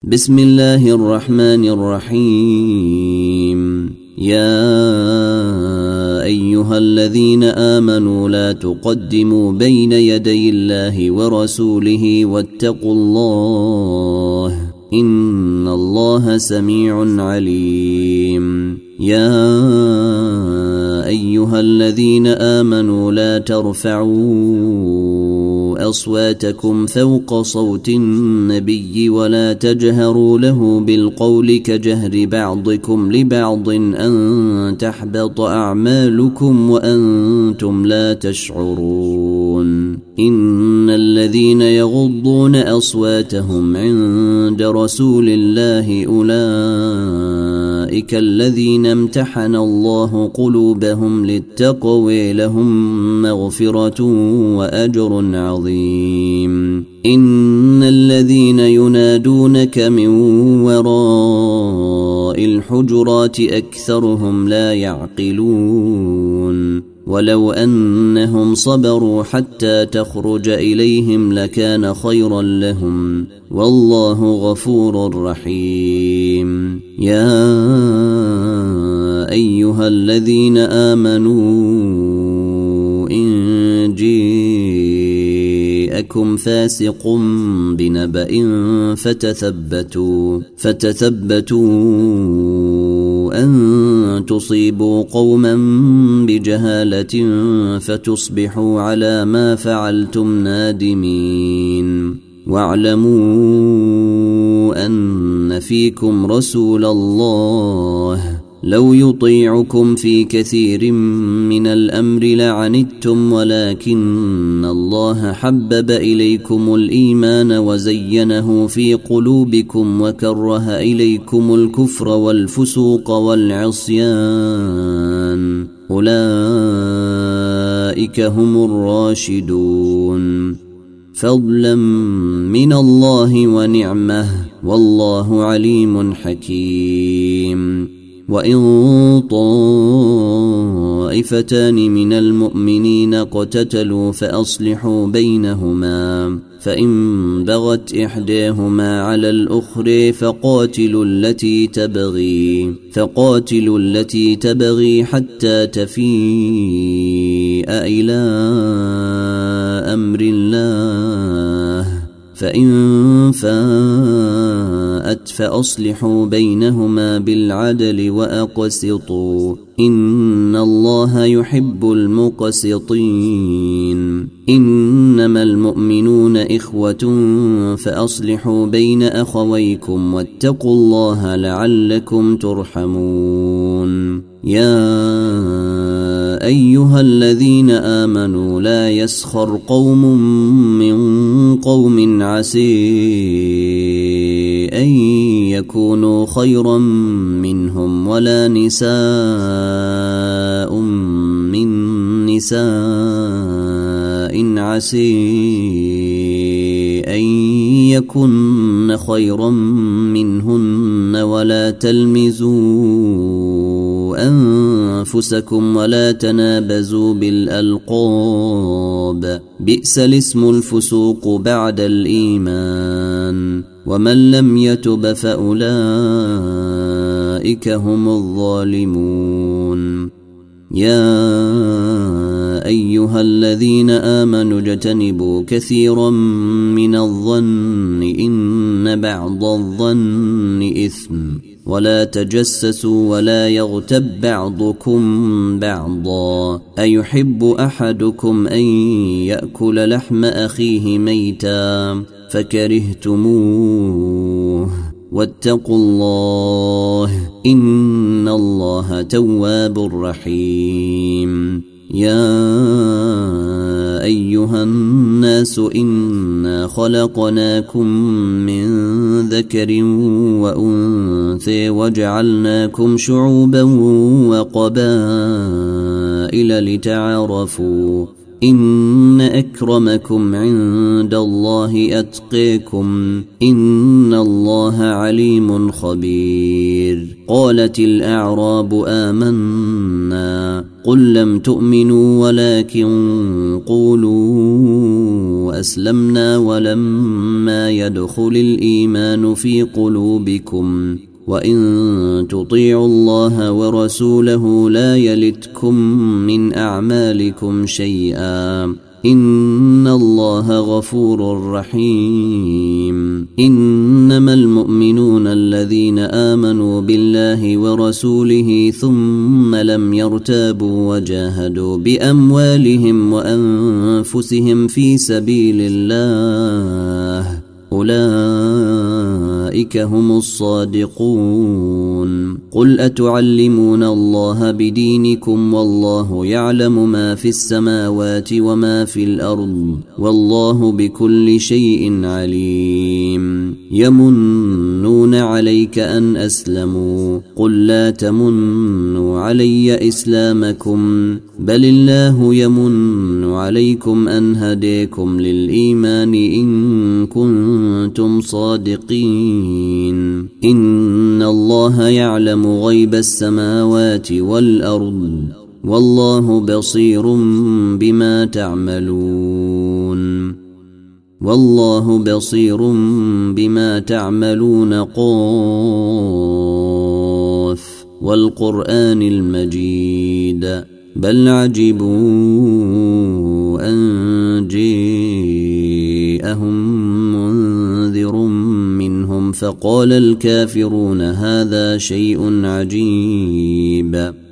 بسم الله الرحمن الرحيم. يا أيها الذين آمنوا لا تقدموا بين يدي الله ورسوله واتقوا الله إن الله سميع عليم. يا أيها الذين آمنوا لا ترفعوا أصواتكم فوق صوت النبي ولا تجهروا له بالقول كجهر بعضكم لبعض أن تحبط أعمالكم وأنتم لا تشعرون. إن الذين يغضون أصواتهم عند رسول الله أولئك الذين امتحن الله قلوبهم للتقوى لهم مغفرة وأجر عظيم. إن الذين ينادونك من وراء الحجرات أكثرهم لا يعقلون. ولو أنهم صبروا حتى تخرج إليهم لكان خيرا لهم والله غفور رحيم. يا أيها الذين آمنوا إن جاءكم فاسق بنبأ فتثبتوا أن تصيبوا قوما بجهالة فتصبحوا على ما فعلتم نادمين. واعلموا أن فيكم رسول الله لو يطيعكم في كثير من الأمر لعنتم ولكن الله حبب إليكم الإيمان وزينه في قلوبكم وكره إليكم الكفر والفسوق والعصيان أولئك هم الراشدون فضلا من الله ونعمه والله عليم حكيم. وإن طائفتان من المؤمنين اقتتلوا فأصلحوا بينهما فإن بغت إحداهما على الأخرى فقاتلوا التي تبغي حتى تفيء إلى أمر الله فإن فاءت فأصلحوا بينهما بالعدل وأقسطوا إن الله يحب المقسطين. إنما المؤمنون إخوة فأصلحوا بين أخويكم واتقوا الله لعلكم ترحمون. يا أيها الذين آمنوا لا يسخر قوم من قوم عسى أن يكونوا خيرا منهم ولا نساء من نساء عسى أن يكن خيرا منهن ولا تلمزوا أنفسكم ولا تنابزوا بالألقاب بئس الاسم الفسوق بعد الإيمان ومن لم يتب فأولئك هم الظالمون. يا أيها الذين آمنوا اجتنبوا كثيرا من الظن إن بعض الظن إثم ولا تجسسوا ولا يغتب بعضكم بعضا أيحب أحدكم أن يأكل لحم أخيه ميتا فكرهتموه واتقوا الله إن الله تواب رحيم. يا أيها الناس إنا خلقناكم من ذكر وأنثى وجعلناكم شعوبا وقبائل لتعارفوا إن أكرمكم عند الله أتقيكم إن الله عليم خبير. قالت الأعراب آمنا قل لم تؤمنوا ولكن قولوا أسلمنا ولما يدخل الإيمان في قلوبكم وإن تطيعوا الله ورسوله لا يلتكم من أعمالكم شيئا إن الله غفور رحيم. إنما المؤمنون الذين آمنوا بالله ورسوله ثم لم يرتابوا وجاهدوا بأموالهم وأنفسهم في سبيل الله أولئك هم الصادقون. قل أتعلمون الله بدينكم والله يعلم ما في السماوات وما في الأرض والله بكل شيء عليم. يمنون عليك أن أسلموا قل لا تمنوا علي إسلامكم بل الله يمن عليكم أن هديكم للإيمان إن كنتم صادقين. إن الله يعلم غيب السماوات والأرض والله بصير بما تعملون والله بصير بما تعملون. قاف والقرآن المجيد بل عجبوا أن جاءهم منذر منهم فقال الكافرون هذا شيء عجيب.